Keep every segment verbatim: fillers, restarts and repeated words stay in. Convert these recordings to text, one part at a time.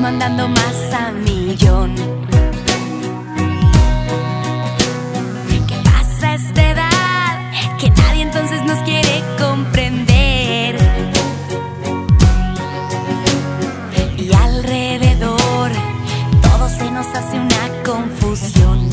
ritmo andando más a millón. ¿Qué pasa a esta edad? Que nadie entonces nos quiere comprender. Y alrededor todo se nos hace una confusión.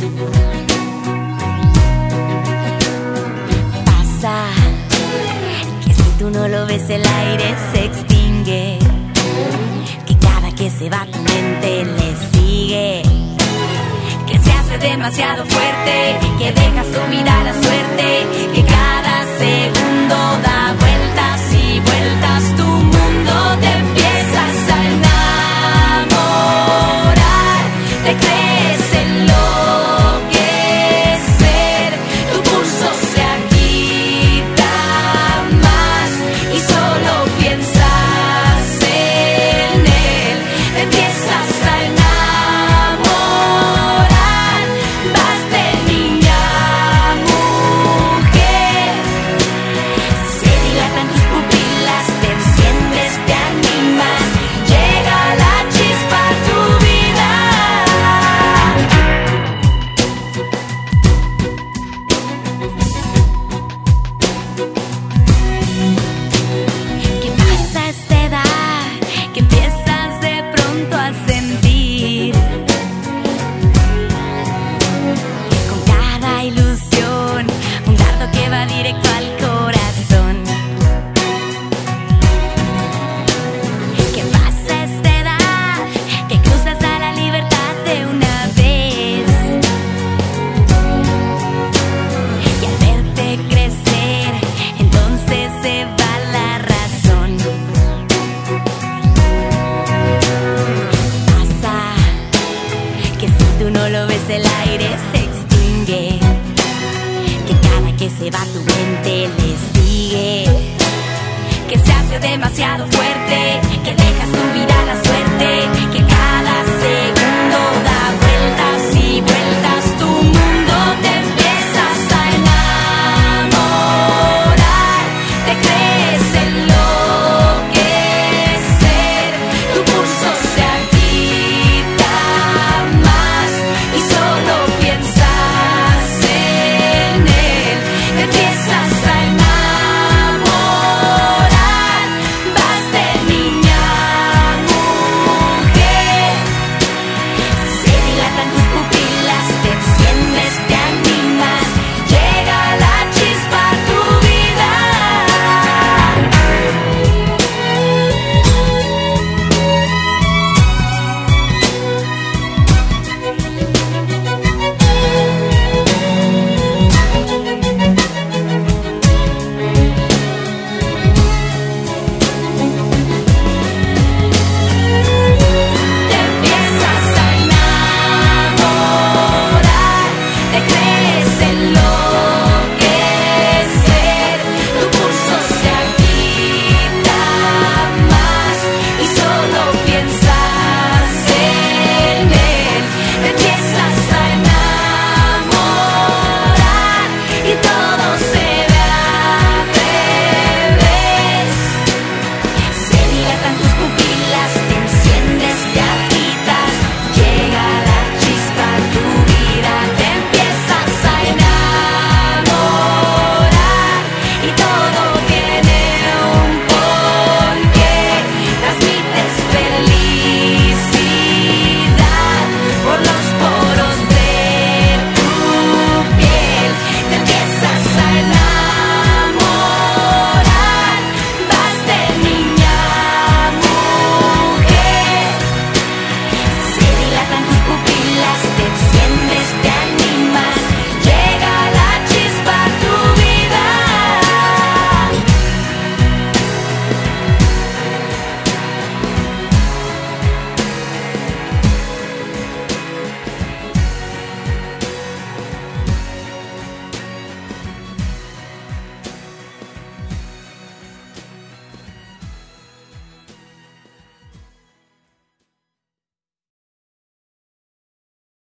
Pasa que si tú no lo ves el aire se extingue, que cada que se va tu mente le sigue, que se hace demasiado fuerte, que dejas tu vida a la suerte, que cada segundo da vueltas y vueltas, tu mundo te empiezas a enamorar, te crees enloquecer, tu pulso se agita más y solo piensas en él, te empiezas a enamorar, vas de niña a mujer, se dilatan tus pupilas, te enciendes, te animas, llega la chispa a tu vida. ¿Qué pasa a esta edad? Que empiezas de pronto a sentir con cada ilusión un dardo que va directo al corazón. ¿Qué pasa a esta edad? Que cruzas a la libertad de una vez y al verte crecer entonces se va la razón. Pasa que si tú no lo ves el aire se extingue, que cada que se va tu mente le sigue, que se hace demasiado fuerte, que dejas tu vida a la suerte, que cada segundo da vueltas y vueltas, tu mundo te empiezas a enamorar, te crees el